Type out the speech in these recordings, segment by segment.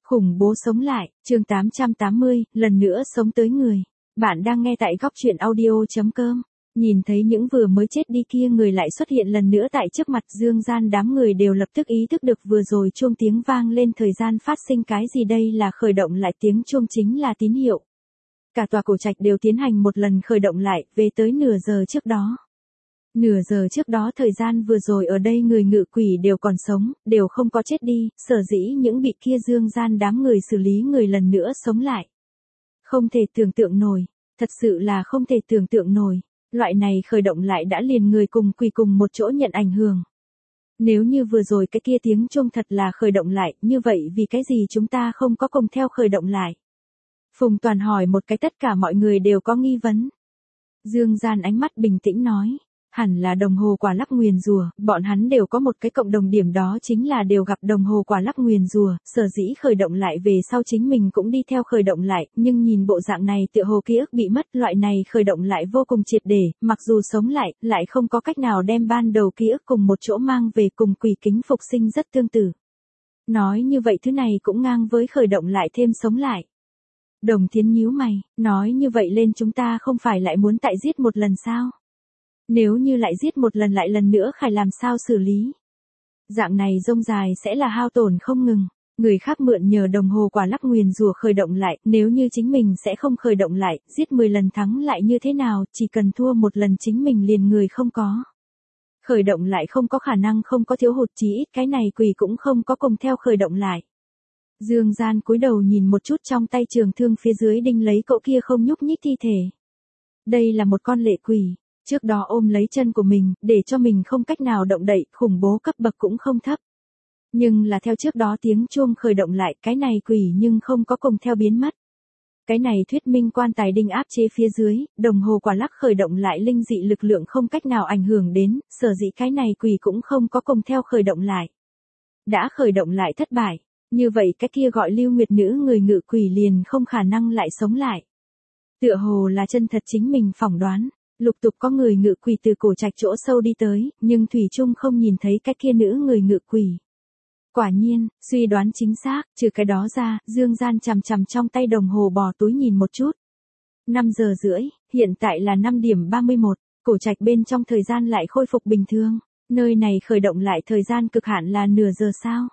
Khủng bố sống lại, chương 880, lần nữa sống tới người. Bạn đang nghe tại góc truyện audio.com. Nhìn thấy những vừa mới chết đi kia người lại xuất hiện lần nữa tại trước mặt Dương Gian, đám người đều lập tức ý thức được vừa rồi chuông tiếng vang lên thời gian phát sinh cái gì, đây là khởi động lại, tiếng chuông chính là tín hiệu. Cả tòa cổ trạch đều tiến hành một lần khởi động lại, về tới nửa giờ trước đó. Nửa giờ trước đó thời gian vừa rồi ở đây người ngự quỷ đều còn sống, đều không có chết đi, sở dĩ những bị kia Dương Gian đám người xử lý người lần nữa sống lại. Không thể tưởng tượng nổi, thật sự là không thể tưởng tượng nổi, loại này khởi động lại đã liền người cùng quỷ cùng một chỗ nhận ảnh hưởng. Nếu như vừa rồi cái kia tiếng chuông thật là khởi động lại, như vậy vì cái gì chúng ta không có cùng theo khởi động lại? Phùng Toàn hỏi một cái tất cả mọi người đều có nghi vấn. Dương Gian ánh mắt bình tĩnh nói. Hẳn là đồng hồ quả lắc nguyền rủa, bọn hắn đều có một cái cộng đồng điểm, đó chính là đều gặp đồng hồ quả lắc nguyền rủa, sở dĩ khởi động lại về sau chính mình cũng đi theo khởi động lại, nhưng nhìn bộ dạng này tựa hồ ký ức bị mất, loại này khởi động lại vô cùng triệt để, mặc dù sống lại không có cách nào đem ban đầu ký ức cùng một chỗ mang về, cùng quỷ kính phục sinh rất tương tự. Nói như vậy thứ này cũng ngang với khởi động lại thêm sống lại. Đồng Thiến nhíu mày, nói như vậy lên chúng ta không phải lại muốn tại giết một lần sao? Nếu như lại giết một lần lại lần nữa phải làm sao xử lý? Dạng này rông dài sẽ là hao tổn không ngừng. Người khác mượn nhờ đồng hồ quả lắc nguyền rủa khởi động lại, nếu như chính mình sẽ không khởi động lại, giết 10 lần thắng lại như thế nào, chỉ cần thua một lần chính mình liền người không có. Khởi động lại không có khả năng không có thiếu hụt, chí ít cái này quỷ cũng không có cùng theo khởi động lại. Dương Gian cúi đầu nhìn một chút trong tay trường thương phía dưới đinh lấy cậu kia không nhúc nhích thi thể. Đây là một con lệ quỷ. Trước đó ôm lấy chân của mình, để cho mình không cách nào động đậy, khủng bố cấp bậc cũng không thấp. Nhưng là theo trước đó tiếng chuông khởi động lại, cái này quỷ nhưng không có cùng theo biến mất. Cái này thuyết minh quan tài đinh áp chế phía dưới, đồng hồ quả lắc khởi động lại linh dị lực lượng không cách nào ảnh hưởng đến, sở dĩ cái này quỷ cũng không có cùng theo khởi động lại. Đã khởi động lại thất bại, như vậy cái kia gọi Lưu Nguyệt nữ người ngự quỷ liền không khả năng lại sống lại. Tựa hồ là chân thật chính mình phỏng đoán. Lục tục có người ngự quỷ từ cổ trạch chỗ sâu đi tới, nhưng thủy chung không nhìn thấy cái kia nữ người ngự quỷ. Quả nhiên, suy đoán chính xác, trừ cái đó ra, Dương Gian chằm chằm trong tay đồng hồ bò túi nhìn một chút. 5 giờ rưỡi, hiện tại là 5 điểm 31, cổ trạch bên trong thời gian lại khôi phục bình thường. Nơi này khởi động lại thời gian cực hạn là nửa giờ sao?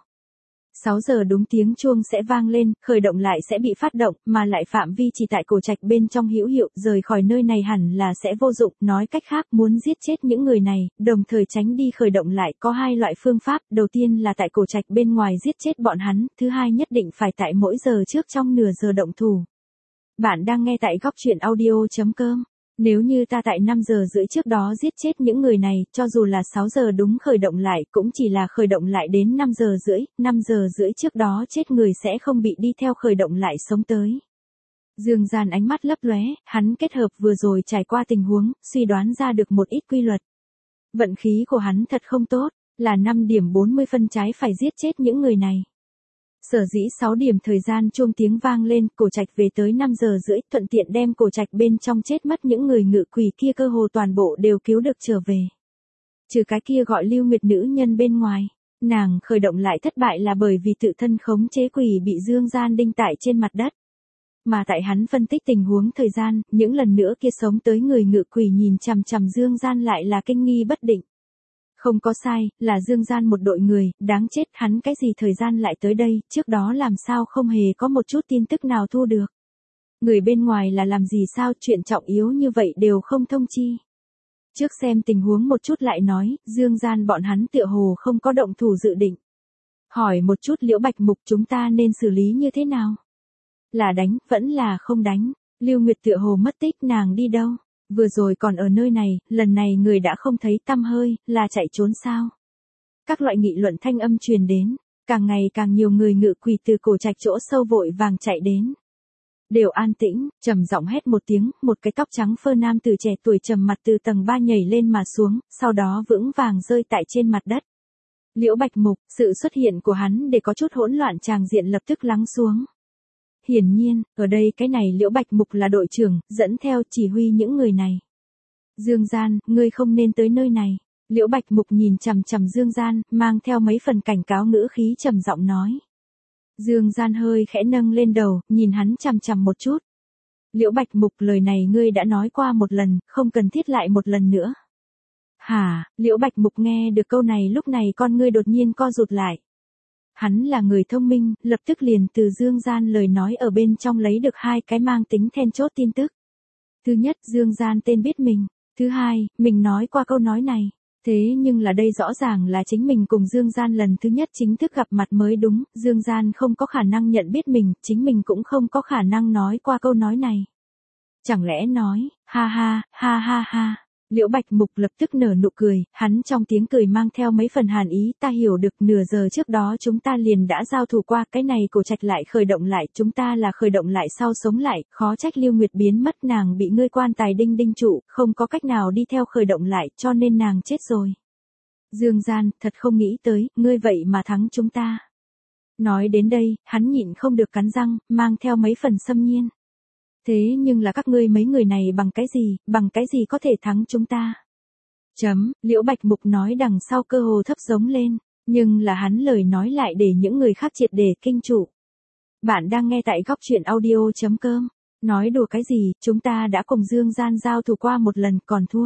6 giờ đúng tiếng chuông sẽ vang lên, khởi động lại sẽ bị phát động, mà lại phạm vi chỉ tại cổ trạch bên trong hữu hiệu, rời khỏi nơi này hẳn là sẽ vô dụng, nói cách khác muốn giết chết những người này, đồng thời tránh đi khởi động lại có hai loại phương pháp, đầu tiên là tại cổ trạch bên ngoài giết chết bọn hắn, thứ hai nhất định phải tại mỗi giờ trước trong nửa giờ động thủ. Bạn đang nghe tại góc truyện audio.com. Nếu như ta tại 5 giờ rưỡi trước đó giết chết những người này, cho dù là 6 giờ đúng khởi động lại, cũng chỉ là khởi động lại đến 5 giờ rưỡi trước đó chết người sẽ không bị đi theo khởi động lại sống tới. Dương Gian ánh mắt lấp lóe, hắn kết hợp vừa rồi trải qua tình huống, suy đoán ra được một ít quy luật. Vận khí của hắn thật không tốt, là 5 điểm 40 phân trái phải giết chết những người này. Sở dĩ 6 điểm thời gian chuông tiếng vang lên, cổ trạch về tới 5 giờ rưỡi, thuận tiện đem cổ trạch bên trong chết mất những người ngự quỷ kia cơ hồ toàn bộ đều cứu được trở về. Trừ cái kia gọi Lưu Nguyệt nữ nhân bên ngoài, nàng khởi động lại thất bại là bởi vì tự thân khống chế quỷ bị Dương Gian đinh tại trên mặt đất. Mà tại hắn phân tích tình huống thời gian, những lần nữa kia sống tới người ngự quỷ nhìn chằm chằm Dương Gian lại là kinh nghi bất định. Không có sai, là Dương Gian một đội người, đáng chết, hắn cái gì thời gian lại tới đây, trước đó làm sao không hề có một chút tin tức nào thu được. Người bên ngoài là làm gì sao, chuyện trọng yếu như vậy đều không thông chi. Trước xem tình huống một chút lại nói, Dương Gian bọn hắn tựa hồ không có động thủ dự định. Hỏi một chút Liễu Bạch Mục chúng ta nên xử lý như thế nào? Là đánh, vẫn là không đánh, Lưu Nguyệt tựa hồ mất tích, nàng đi đâu? Vừa rồi còn ở nơi này, lần này người đã không thấy tăm hơi, là chạy trốn sao? Các loại nghị luận thanh âm truyền đến, càng ngày càng nhiều người ngự quỷ từ cổ trạch chỗ sâu vội vàng chạy đến. Đều an tĩnh, trầm giọng hét một tiếng, một cái tóc trắng phơ nam từ trẻ tuổi trầm mặt từ tầng 3 nhảy lên mà xuống, sau đó vững vàng rơi tại trên mặt đất. Liễu Bạch Mục, sự xuất hiện của hắn để có chút hỗn loạn tràng diện lập tức lắng xuống. Hiển nhiên, ở đây cái này Liễu Bạch Mục là đội trưởng, dẫn theo chỉ huy những người này. Dương Gian, ngươi không nên tới nơi này. Liễu Bạch Mục nhìn chằm chằm Dương Gian, mang theo mấy phần cảnh cáo ngữ khí trầm giọng nói. Dương Gian hơi khẽ nâng lên đầu, nhìn hắn chằm chằm một chút. Liễu Bạch Mục, lời này ngươi đã nói qua một lần, không cần thiết lại một lần nữa. Hả? Liễu Bạch Mục nghe được câu này lúc này con ngươi đột nhiên co rụt lại. Hắn là người thông minh, lập tức liền từ Dương Gian lời nói ở bên trong lấy được hai cái mang tính then chốt tin tức. Thứ nhất, Dương Gian tên biết mình. Thứ hai, mình nói qua câu nói này. Thế nhưng là đây rõ ràng là chính mình cùng Dương Gian lần thứ nhất chính thức gặp mặt mới đúng, Dương Gian không có khả năng nhận biết mình, chính mình cũng không có khả năng nói qua câu nói này. Chẳng lẽ nói, ha ha, ha ha ha. Liễu Bạch Mục lập tức nở nụ cười, hắn trong tiếng cười mang theo mấy phần hàn ý, ta hiểu được nửa giờ trước đó chúng ta liền đã giao thủ qua, cái này Cổ Trạch lại khởi động lại, chúng ta là khởi động lại sau sống lại, khó trách Lưu Nguyệt biến mất, nàng bị ngươi quan tài đinh đinh trụ, không có cách nào đi theo khởi động lại, cho nên nàng chết rồi. Dương Gian, thật không nghĩ tới, ngươi vậy mà thắng chúng ta. Nói đến đây, hắn nhịn không được cắn răng, mang theo mấy phần xâm nhiên. Thế nhưng là các ngươi mấy người này bằng cái gì có thể thắng chúng ta? Liễu Bạch Mục nói đằng sau cơ hồ thấp giống lên, nhưng là hắn lời nói lại để những người khác triệt để kinh trụ. Bạn đang nghe tại góc truyện audio.com, nói đùa cái gì, chúng ta đã cùng Dương Gian giao thủ qua một lần còn thua.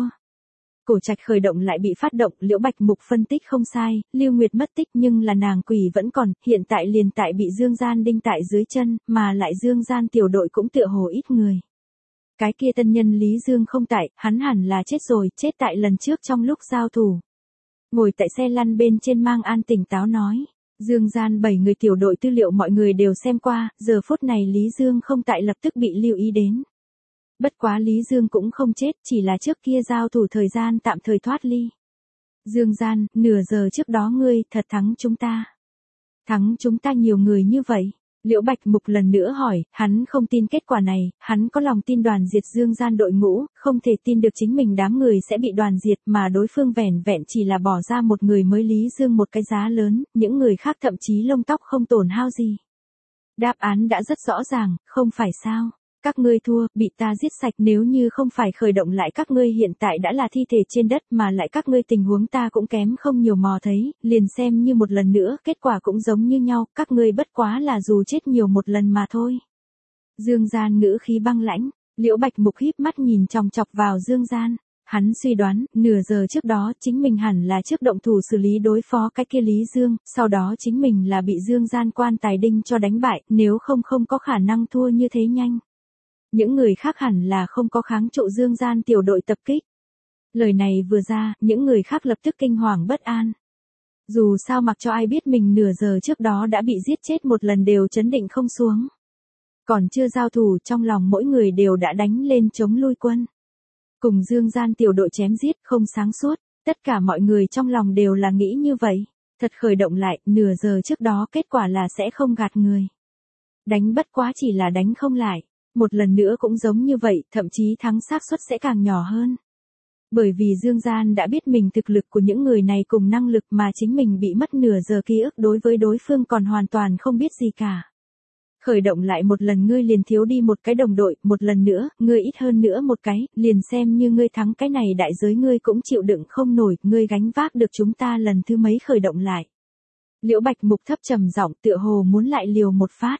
Cổ Trạch khởi động lại bị phát động, Liễu Bạch Mục phân tích không sai, Lưu Nguyệt mất tích nhưng là nàng quỷ vẫn còn, hiện tại liền tại bị Dương Gian đinh tại dưới chân, mà lại Dương Gian tiểu đội cũng tựa hồ ít người. Cái kia tân nhân Lý Dương không tại, hắn hẳn là chết rồi, chết tại lần trước trong lúc giao thủ. Ngồi tại xe lăn bên trên Mang An tỉnh táo nói, Dương Gian 7 người tiểu đội tư liệu mọi người đều xem qua, giờ phút này Lý Dương không tại lập tức bị lưu ý đến. Bất quá Lý Dương cũng không chết, chỉ là trước kia giao thủ thời gian tạm thời thoát ly. Dương Gian, nửa giờ trước đó ngươi thật thắng chúng ta. Thắng chúng ta nhiều người như vậy. Liễu Bạch Mục lần nữa hỏi, hắn không tin kết quả này, hắn có lòng tin đoàn diệt Dương Gian đội ngũ, không thể tin được chính mình đám người sẽ bị đoàn diệt mà đối phương vẻn vẹn chỉ là bỏ ra một người mới Lý Dương một cái giá lớn, những người khác thậm chí lông tóc không tổn hao gì. Đáp án đã rất rõ ràng, không phải sao? Các ngươi thua, bị ta giết sạch, nếu như không phải khởi động lại các ngươi hiện tại đã là thi thể trên đất mà lại các ngươi tình huống ta cũng kém không nhiều mò thấy, liền xem như một lần nữa, kết quả cũng giống như nhau, các ngươi bất quá là dù chết nhiều một lần mà thôi. Dương Gian ngữ khí băng lãnh, Liễu Bạch Mục híp mắt nhìn chòng chọc vào Dương Gian. Hắn suy đoán, nửa giờ trước đó chính mình hẳn là trước động thủ xử lý đối phó cái kia Lý Dương, sau đó chính mình là bị Dương Gian quan tài đinh cho đánh bại, nếu không có khả năng thua như thế nhanh. Những người khác hẳn là không có kháng trụ Dương Gian tiểu đội tập kích. Lời này vừa ra, những người khác lập tức kinh hoàng bất an. Dù sao mặc cho ai biết mình nửa giờ trước đó đã bị giết chết một lần đều chấn định không xuống. Còn chưa giao thủ, trong lòng mỗi người đều đã đánh lên chống lui quân. Cùng Dương Gian tiểu đội chém giết không sáng suốt, tất cả mọi người trong lòng đều là nghĩ như vậy. Thật khởi động lại, nửa giờ trước đó kết quả là sẽ không gạt người. Đánh bất quá chỉ là đánh không lại. Một lần nữa cũng giống như vậy, thậm chí thắng xác suất sẽ càng nhỏ hơn. Bởi vì Dương Gian đã biết mình thực lực của những người này cùng năng lực mà chính mình bị mất nửa giờ ký ức đối với đối phương còn hoàn toàn không biết gì cả. Khởi động lại một lần ngươi liền thiếu đi một cái đồng đội, một lần nữa, ngươi ít hơn nữa một cái, liền xem như ngươi thắng cái này đại giới ngươi cũng chịu đựng không nổi, ngươi gánh vác được chúng ta lần thứ mấy khởi động lại. Liễu Bạch Mục thấp trầm giọng tựa hồ muốn lại liều một phát.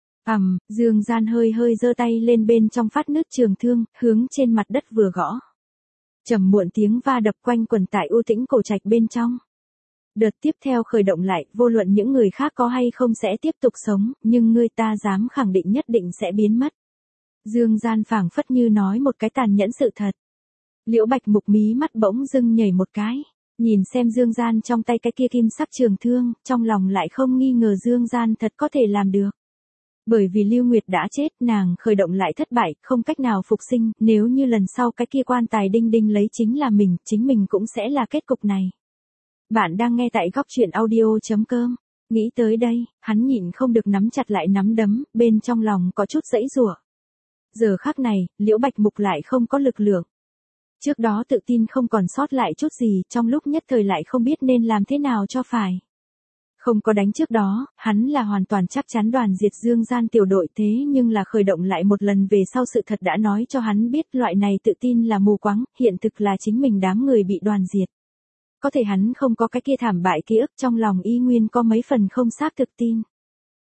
Dương Gian hơi giơ tay lên bên trong phát nứt trường thương, hướng trên mặt đất vừa gõ. Trầm muộn tiếng va đập quanh quần tại u tĩnh Cổ Trạch bên trong. Đợt tiếp theo khởi động lại, vô luận những người khác có hay không sẽ tiếp tục sống, nhưng ngươi ta dám khẳng định nhất định sẽ biến mất. Dương Gian phảng phất như nói một cái tàn nhẫn sự thật. Liễu Bạch Mục mí mắt bỗng dưng nhảy một cái, nhìn xem Dương Gian trong tay cái kia kim sắc trường thương, trong lòng lại không nghi ngờ Dương Gian thật có thể làm được. Bởi vì Lưu Nguyệt đã chết, nàng khởi động lại thất bại, không cách nào phục sinh, nếu như lần sau cái kia quan tài đinh đinh lấy chính mình cũng sẽ là kết cục này. Bạn đang nghe tại góc truyện audio.com. Nghĩ tới đây, hắn nhịn không được nắm chặt lại nắm đấm, bên trong lòng có chút giãy giụa. Giờ khắc này, Liễu Bạch Mục lại không có lực lượng. Trước đó tự tin không còn sót lại chút gì, trong lúc nhất thời lại không biết nên làm thế nào cho phải. Không có đánh trước đó, hắn là hoàn toàn chắc chắn đoàn diệt Dương Gian tiểu đội, thế nhưng là khởi động lại một lần về sau sự thật đã nói cho hắn biết loại này tự tin là mù quáng, hiện thực là chính mình đám người bị đoàn diệt. Có thể hắn không có cái kia thảm bại ký ức, trong lòng y nguyên có mấy phần không xác thực tin.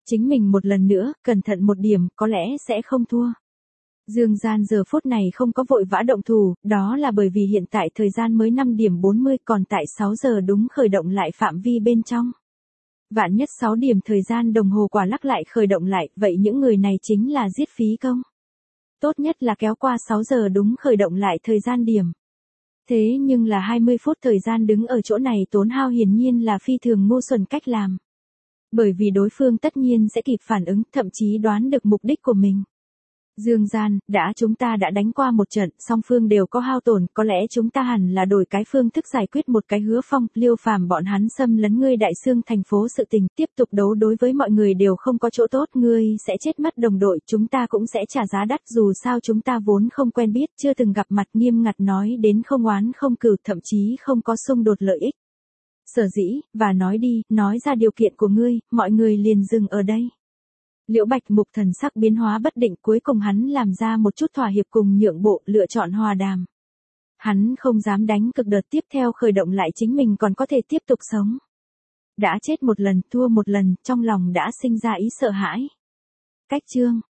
Chính mình một lần nữa, cẩn thận một điểm, có lẽ sẽ không thua. Dương Gian giờ phút này không có vội vã động thủ, đó là bởi vì hiện tại thời gian mới 5 điểm 40 còn tại 6 giờ đúng khởi động lại phạm vi bên trong. Vạn nhất 6 điểm thời gian đồng hồ quả lắc lại khởi động lại, vậy những người này chính là giết phí công. Tốt nhất là kéo qua 6 giờ đúng khởi động lại thời gian điểm. Thế nhưng là 20 phút thời gian đứng ở chỗ này tốn hao hiển nhiên là phi thường ngu xuẩn cách làm. Bởi vì đối phương tất nhiên sẽ kịp phản ứng, thậm chí đoán được mục đích của mình. Dương Gian, chúng ta đã đánh qua một trận, song phương đều có hao tổn, có lẽ chúng ta hẳn là đổi cái phương thức giải quyết một cái Hứa Phong, Liêu Phàm bọn hắn xâm lấn ngươi Đại Xương thành phố sự tình, tiếp tục đấu đối với mọi người đều không có chỗ tốt, ngươi sẽ chết mất đồng đội, chúng ta cũng sẽ trả giá đắt dù sao chúng ta vốn không quen biết, chưa từng gặp mặt nghiêm ngặt nói đến không oán không cừu, thậm chí không có xung đột lợi ích. Sở dĩ, và nói đi, nói ra điều kiện của ngươi, mọi người liền dừng ở đây. Liễu Bạch Mục thần sắc biến hóa bất định, cuối cùng hắn làm ra một chút thỏa hiệp cùng nhượng bộ, lựa chọn hòa đàm. Hắn không dám đánh cực đợt tiếp theo khởi động lại chính mình còn có thể tiếp tục sống. Đã chết một lần, thua một lần, trong lòng đã sinh ra ý sợ hãi. Cách chương